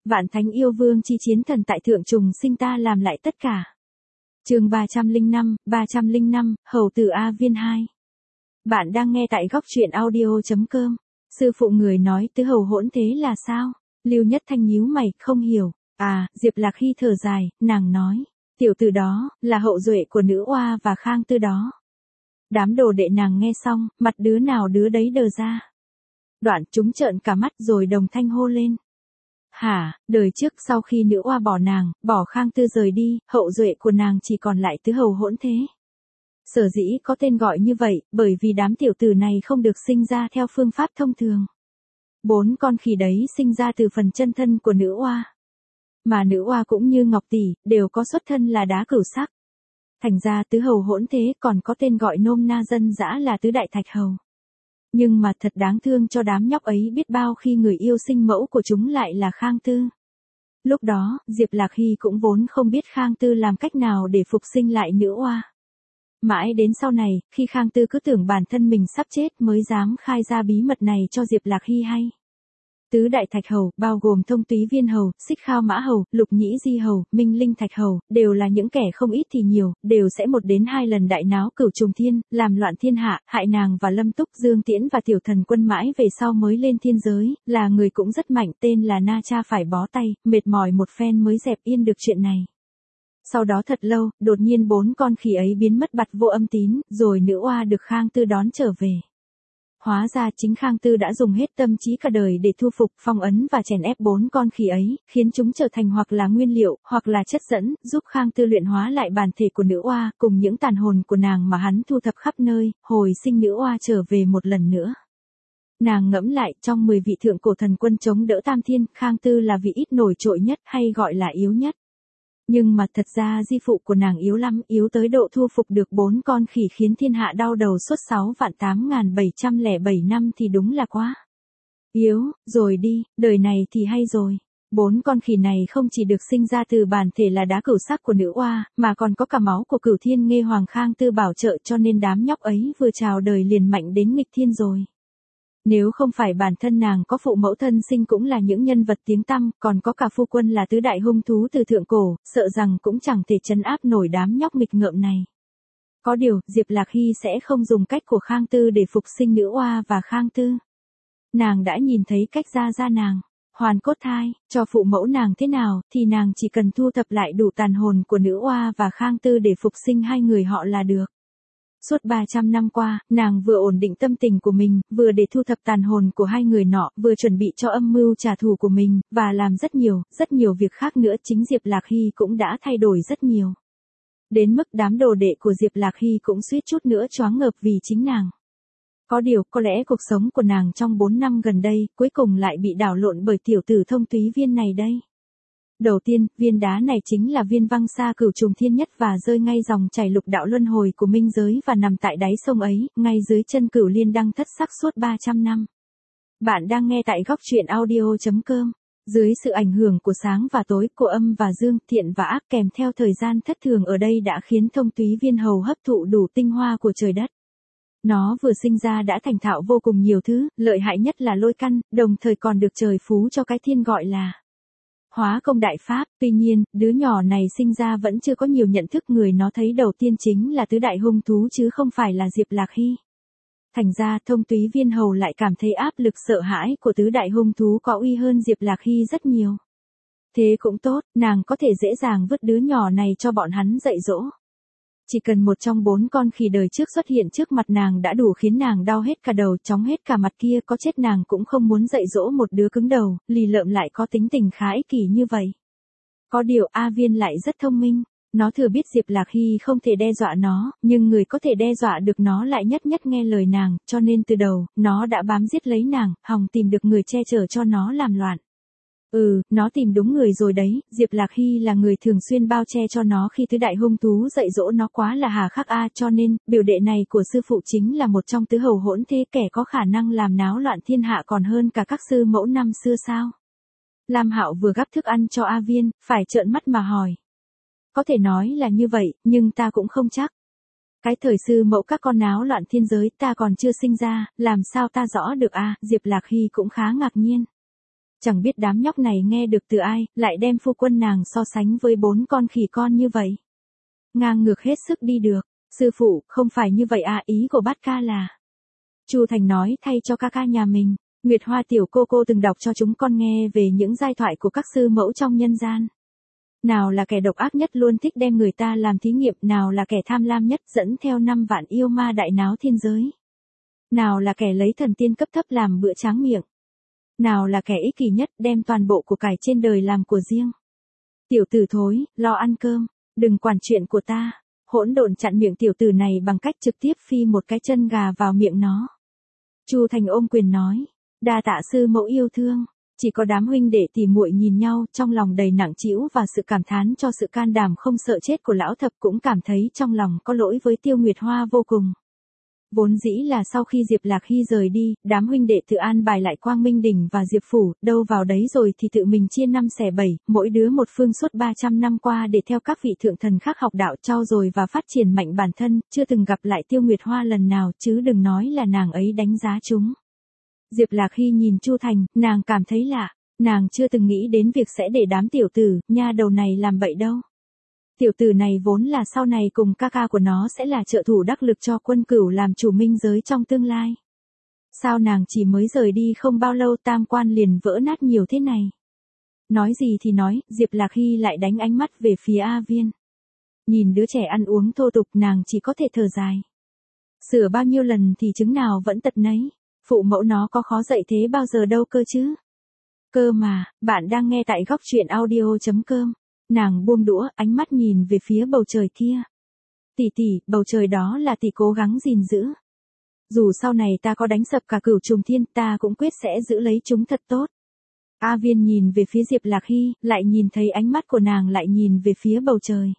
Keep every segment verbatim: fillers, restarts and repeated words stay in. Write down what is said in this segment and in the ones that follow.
Vạn thánh yêu vương chi chiến thần tại thượng trùng sinh ta làm lại tất cả. Chương ba trăm lẻ năm, ba trăm lẻ năm, Hầu tử A Viên hai. Bạn đang nghe tại góc truyện audio chấm com. Sư phụ người nói tứ hầu hỗn thế là sao? Lưu Nhất Thanh nhíu mày, không hiểu. À, Diệp Lạc Hy thở dài, nàng nói, tiểu tử đó, là hậu duệ của nữ oa và Khang Tư đó. Đám đồ đệ nàng nghe xong, mặt đứa nào đứa đấy đờ ra. Đoạn chúng trợn cả mắt rồi đồng thanh hô lên. Hả, đời trước sau khi nữ oa bỏ nàng, bỏ Khang Tư rời đi, hậu duệ của nàng chỉ còn lại tứ hầu hỗn thế. Sở dĩ có tên gọi như vậy, bởi vì đám tiểu tử này không được sinh ra theo phương pháp thông thường. Bốn con khỉ đấy sinh ra từ phần chân thân của nữ oa. Mà nữ oa cũng như Ngọc Tỷ, đều có xuất thân là đá cửu sắc. Thành ra tứ hầu hỗn thế còn có tên gọi nôm na dân dã là tứ đại thạch hầu. Nhưng mà thật đáng thương cho đám nhóc ấy biết bao khi người yêu sinh mẫu của chúng lại là Khang Tư. Lúc đó, Diệp Lạc Hy cũng vốn không biết Khang Tư làm cách nào để phục sinh lại nữ oa. Mãi đến sau này, khi Khang Tư cứ tưởng bản thân mình sắp chết mới dám khai ra bí mật này cho Diệp Lạc Hy hay. Tứ đại thạch hầu, bao gồm Thông Túy Viên hầu, Xích Khao Mã hầu, Lục Nhĩ Di hầu, Minh Linh thạch hầu, đều là những kẻ không ít thì nhiều, đều sẽ một đến hai lần đại náo cửu trùng thiên, làm loạn thiên hạ, hại nàng và Lâm Túc, Dương Tiễn và Tiểu Thần Quân mãi về sau mới lên thiên giới, là người cũng rất mạnh, tên là Na Cha phải bó tay, mệt mỏi một phen mới dẹp yên được chuyện này. Sau đó thật lâu, đột nhiên bốn con khỉ ấy biến mất bặt vô âm tín, rồi nữ oa được Khang Tư đón trở về. Hóa ra chính Khang Tư đã dùng hết tâm trí cả đời để thu phục, phong ấn và chèn ép bốn con khỉ ấy, khiến chúng trở thành hoặc là nguyên liệu, hoặc là chất dẫn, giúp Khang Tư luyện hóa lại bản thể của nữ oa, cùng những tàn hồn của nàng mà hắn thu thập khắp nơi, hồi sinh nữ oa trở về một lần nữa. Nàng ngẫm lại, trong mười vị thượng cổ thần quân chống đỡ Tam Thiên, Khang Tư là vị ít nổi trội nhất hay gọi là yếu nhất. Nhưng mà thật ra di phụ của nàng yếu lắm, yếu tới độ thu phục được bốn con khỉ khiến thiên hạ đau đầu suốt sáu vạn tám nghìn bảy trăm lẻ bảy năm thì đúng là quá yếu, rồi đi, đời này thì hay rồi. Bốn con khỉ này không chỉ được sinh ra từ bản thể là đá cửu sắc của nữ oa, mà còn có cả máu của Cửu Thiên Nghê Hoàng Khang Tư bảo trợ, cho nên đám nhóc ấy vừa chào đời liền mạnh đến nghịch thiên rồi. Nếu không phải bản thân nàng có phụ mẫu thân sinh cũng là những nhân vật tiếng tăm, còn có cả phu quân là tứ đại hung thú từ thượng cổ, sợ rằng cũng chẳng thể trấn áp nổi đám nhóc nghịch ngợm này. Có điều, Diệp Lạc Hy sẽ không dùng cách của Khang Tư để phục sinh nữ oa và Khang Tư. Nàng đã nhìn thấy cách ra ra nàng, hoàn cốt thai, cho phụ mẫu nàng thế nào, thì nàng chỉ cần thu thập lại đủ tàn hồn của nữ oa và Khang Tư để phục sinh hai người họ là được. Suốt ba trăm năm qua, nàng vừa ổn định tâm tình của mình, vừa để thu thập tàn hồn của hai người nọ, vừa chuẩn bị cho âm mưu trả thù của mình, và làm rất nhiều, rất nhiều việc khác nữa. Chính Diệp Lạc Hy cũng đã thay đổi rất nhiều. Đến mức đám đồ đệ của Diệp Lạc Hy cũng suýt chút nữa choáng ngợp vì chính nàng. Có điều, có lẽ cuộc sống của nàng trong bốn năm gần đây, cuối cùng lại bị đảo lộn bởi tiểu tử Thông Túy Viên này đây. Đầu tiên, viên đá này chính là viên văng xa cửu trùng thiên nhất và rơi ngay dòng chảy lục đạo luân hồi của minh giới và nằm tại đáy sông ấy, ngay dưới chân Cửu Liên Đăng thất sắc suốt ba trăm năm. Bạn đang nghe tại góc truyện audio chấm com. Dưới sự ảnh hưởng của sáng và tối, của âm và dương, thiện và ác kèm theo thời gian thất thường ở đây đã khiến Thông Túy Viên hầu hấp thụ đủ tinh hoa của trời đất. Nó vừa sinh ra đã thành thạo vô cùng nhiều thứ, lợi hại nhất là lôi căn, đồng thời còn được trời phú cho cái thiên gọi là hóa công đại pháp. Tuy nhiên, đứa nhỏ này sinh ra vẫn chưa có nhiều nhận thức, người nó thấy đầu tiên chính là tứ đại hung thú chứ không phải là Diệp Lạc Hy. Thành ra, Thông Túy Viên hầu lại cảm thấy áp lực sợ hãi của tứ đại hung thú có uy hơn Diệp Lạc Hy rất nhiều. Thế cũng tốt, nàng có thể dễ dàng vứt đứa nhỏ này cho bọn hắn dạy dỗ. Chỉ cần một trong bốn con khỉ đời trước xuất hiện trước mặt nàng đã đủ khiến nàng đau hết cả đầu, chóng hết cả mặt kia, có chết nàng cũng không muốn dạy dỗ một đứa cứng đầu, lì lợm lại có tính tình khá ích kỷ như vậy. Có điều A Viên lại rất thông minh, nó thừa biết Diệp Lạc Hy không thể đe dọa nó, nhưng người có thể đe dọa được nó lại nhất nhất nghe lời nàng, cho nên từ đầu, nó đã bám giết lấy nàng, hòng tìm được người che chở cho nó làm loạn. Ừ, nó tìm đúng người rồi đấy, Diệp Lạc Hy là người thường xuyên bao che cho nó khi tứ đại hung thú dạy dỗ nó quá là hà khắc a, cho nên, biểu đệ này của sư phụ chính là một trong tứ hầu hỗn thế, kẻ có khả năng làm náo loạn thiên hạ còn hơn cả các sư mẫu năm xưa sao? Lam Hạo vừa gắp thức ăn cho A Viên, phải trợn mắt mà hỏi. Có thể nói là như vậy, nhưng ta cũng không chắc. Cái thời sư mẫu các con náo loạn thiên giới ta còn chưa sinh ra, làm sao ta rõ được a? Diệp Lạc Hy cũng khá ngạc nhiên. Chẳng biết đám nhóc này nghe được từ ai, lại đem phu quân nàng so sánh với bốn con khỉ con như vậy. Ngang ngược hết sức đi được. Sư phụ, không phải như vậy à, ý của bát ca là. Chu Thành nói thay cho ca ca nhà mình, Nguyệt Hoa tiểu cô cô từng đọc cho chúng con nghe về những giai thoại của các sư mẫu trong nhân gian. Nào là kẻ độc ác nhất luôn thích đem người ta làm thí nghiệm, nào là kẻ tham lam nhất dẫn theo năm vạn yêu ma đại náo thiên giới. Nào là kẻ lấy thần tiên cấp thấp làm bữa tráng miệng. Nào là kẻ ích kỷ nhất đem toàn bộ của cải trên đời làm của riêng. Tiểu tử thối, lo ăn cơm, đừng quản chuyện của ta. Hỗn độn chặn miệng tiểu tử này bằng cách trực tiếp phi một cái chân gà vào miệng nó. Chu Thành ôm quyền nói, đa tạ sư mẫu yêu thương. Chỉ có đám huynh đệ tỉ muội nhìn nhau trong lòng đầy nặng trĩu và sự cảm thán cho sự can đảm không sợ chết của lão thập, cũng cảm thấy trong lòng có lỗi với Tiêu Nguyệt Hoa vô cùng. Vốn dĩ là sau khi Diệp Lạc Hy rời đi, đám huynh đệ tự an bài lại Quang Minh Đỉnh và Diệp Phủ, đâu vào đấy rồi thì tự mình chia năm xẻ bảy, mỗi đứa một phương suốt ba trăm năm qua để theo các vị thượng thần khác học đạo trau dồi và phát triển mạnh bản thân, chưa từng gặp lại Tiêu Nguyệt Hoa lần nào, chứ đừng nói là nàng ấy đánh giá chúng. Diệp Lạc Hy nhìn Chu Thành, nàng cảm thấy lạ, nàng chưa từng nghĩ đến việc sẽ để đám tiểu tử, nha đầu này làm bậy đâu. Tiểu tử này vốn là sau này cùng ca ca của nó sẽ là trợ thủ đắc lực cho Quân Cửu làm chủ minh giới trong tương lai. Sao nàng chỉ mới rời đi không bao lâu tam quan liền vỡ nát nhiều thế này. Nói gì thì nói, Diệp Lạc Hy lại đánh ánh mắt về phía A Viên. Nhìn đứa trẻ ăn uống thô tục, nàng chỉ có thể thở dài. Sửa bao nhiêu lần thì chứng nào vẫn tật nấy. Phụ mẫu nó có khó dạy thế bao giờ đâu cơ chứ. Cơ mà, bạn đang nghe tại góc truyện audio chấm com. Nàng buông đũa, ánh mắt nhìn về phía bầu trời kia. Tỷ tỷ, bầu trời đó là tỷ cố gắng gìn giữ. Dù sau này ta có đánh sập cả Cửu Trùng Thiên, ta cũng quyết sẽ giữ lấy chúng thật tốt. A Viên nhìn về phía Diệp Lạc Hy, lại nhìn thấy ánh mắt của nàng lại nhìn về phía bầu trời.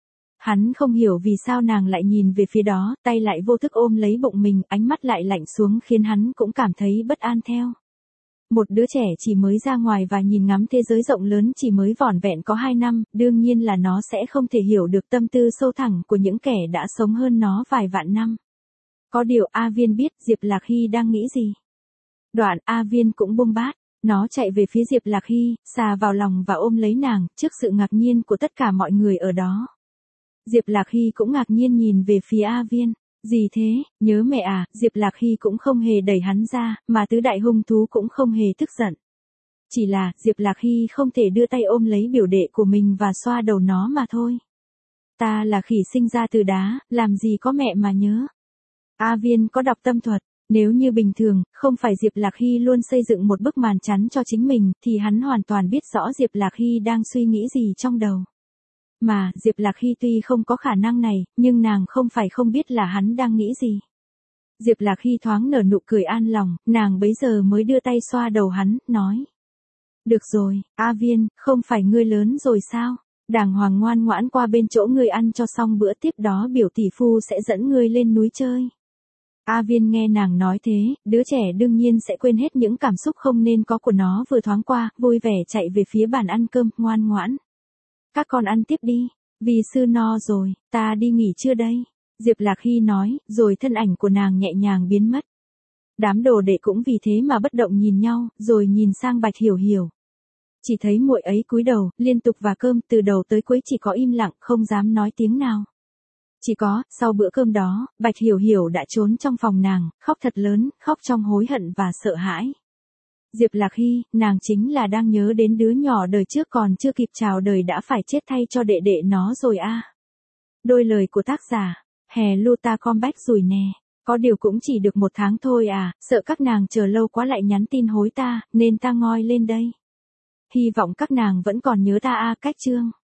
Hắn không hiểu vì sao nàng lại nhìn về phía đó, tay lại vô thức ôm lấy bụng mình, ánh mắt lại lạnh xuống khiến hắn cũng cảm thấy bất an theo. Một đứa trẻ chỉ mới ra ngoài và nhìn ngắm thế giới rộng lớn chỉ mới vỏn vẹn có hai năm, đương nhiên là nó sẽ không thể hiểu được tâm tư sâu thẳm của những kẻ đã sống hơn nó vài vạn năm. Có điều A Viên biết Diệp Lạc Hy đang nghĩ gì. Đoạn A Viên cũng buông bát, nó chạy về phía Diệp Lạc Hy, xà vào lòng và ôm lấy nàng, trước sự ngạc nhiên của tất cả mọi người ở đó. Diệp Lạc Hy cũng ngạc nhiên nhìn về phía A Viên. Gì thế, nhớ mẹ à, Diệp Lạc Hy cũng không hề đẩy hắn ra, mà tứ đại hung thú cũng không hề tức giận. Chỉ là, Diệp Lạc Hy không thể đưa tay ôm lấy biểu đệ của mình và xoa đầu nó mà thôi. Ta là khỉ sinh ra từ đá, làm gì có mẹ mà nhớ. A Viên có đọc tâm thuật, nếu như bình thường, không phải Diệp Lạc Hy luôn xây dựng một bức màn chắn cho chính mình, thì hắn hoàn toàn biết rõ Diệp Lạc Hy đang suy nghĩ gì trong đầu. Mà, Diệp Lạc Hy tuy không có khả năng này, nhưng nàng không phải không biết là hắn đang nghĩ gì. Diệp Lạc Hy thoáng nở nụ cười an lòng, nàng bấy giờ mới đưa tay xoa đầu hắn, nói. Được rồi, A Viên, không phải ngươi lớn rồi sao? Đàng hoàng ngoan ngoãn qua bên chỗ ngươi ăn cho xong bữa, tiếp đó biểu tỷ phu sẽ dẫn ngươi lên núi chơi. A Viên nghe nàng nói thế, đứa trẻ đương nhiên sẽ quên hết những cảm xúc không nên có của nó vừa thoáng qua, vui vẻ chạy về phía bàn ăn cơm, ngoan ngoãn. Các con ăn tiếp đi, vì sư no rồi, ta đi nghỉ trưa đây. Diệp Lạc Hy nói, rồi thân ảnh của nàng nhẹ nhàng biến mất. Đám đồ đệ cũng vì thế mà bất động nhìn nhau, rồi nhìn sang Bạch Hiểu Hiểu. Chỉ thấy muội ấy cúi đầu, liên tục và cơm, từ đầu tới cuối chỉ có im lặng, không dám nói tiếng nào. Chỉ có, sau bữa cơm đó, Bạch Hiểu Hiểu đã trốn trong phòng nàng, khóc thật lớn, khóc trong hối hận và sợ hãi. Diệp Lạc Hy, nàng chính là đang nhớ đến đứa nhỏ đời trước còn chưa kịp chào đời đã phải chết thay cho đệ đệ nó rồi a. À. Đôi lời của tác giả, hè lu ta comeback rồi nè. Có điều cũng chỉ được một tháng thôi à, sợ các nàng chờ lâu quá lại nhắn tin hối ta, nên ta ngoi lên đây. Hy vọng các nàng vẫn còn nhớ ta a. Cách chương.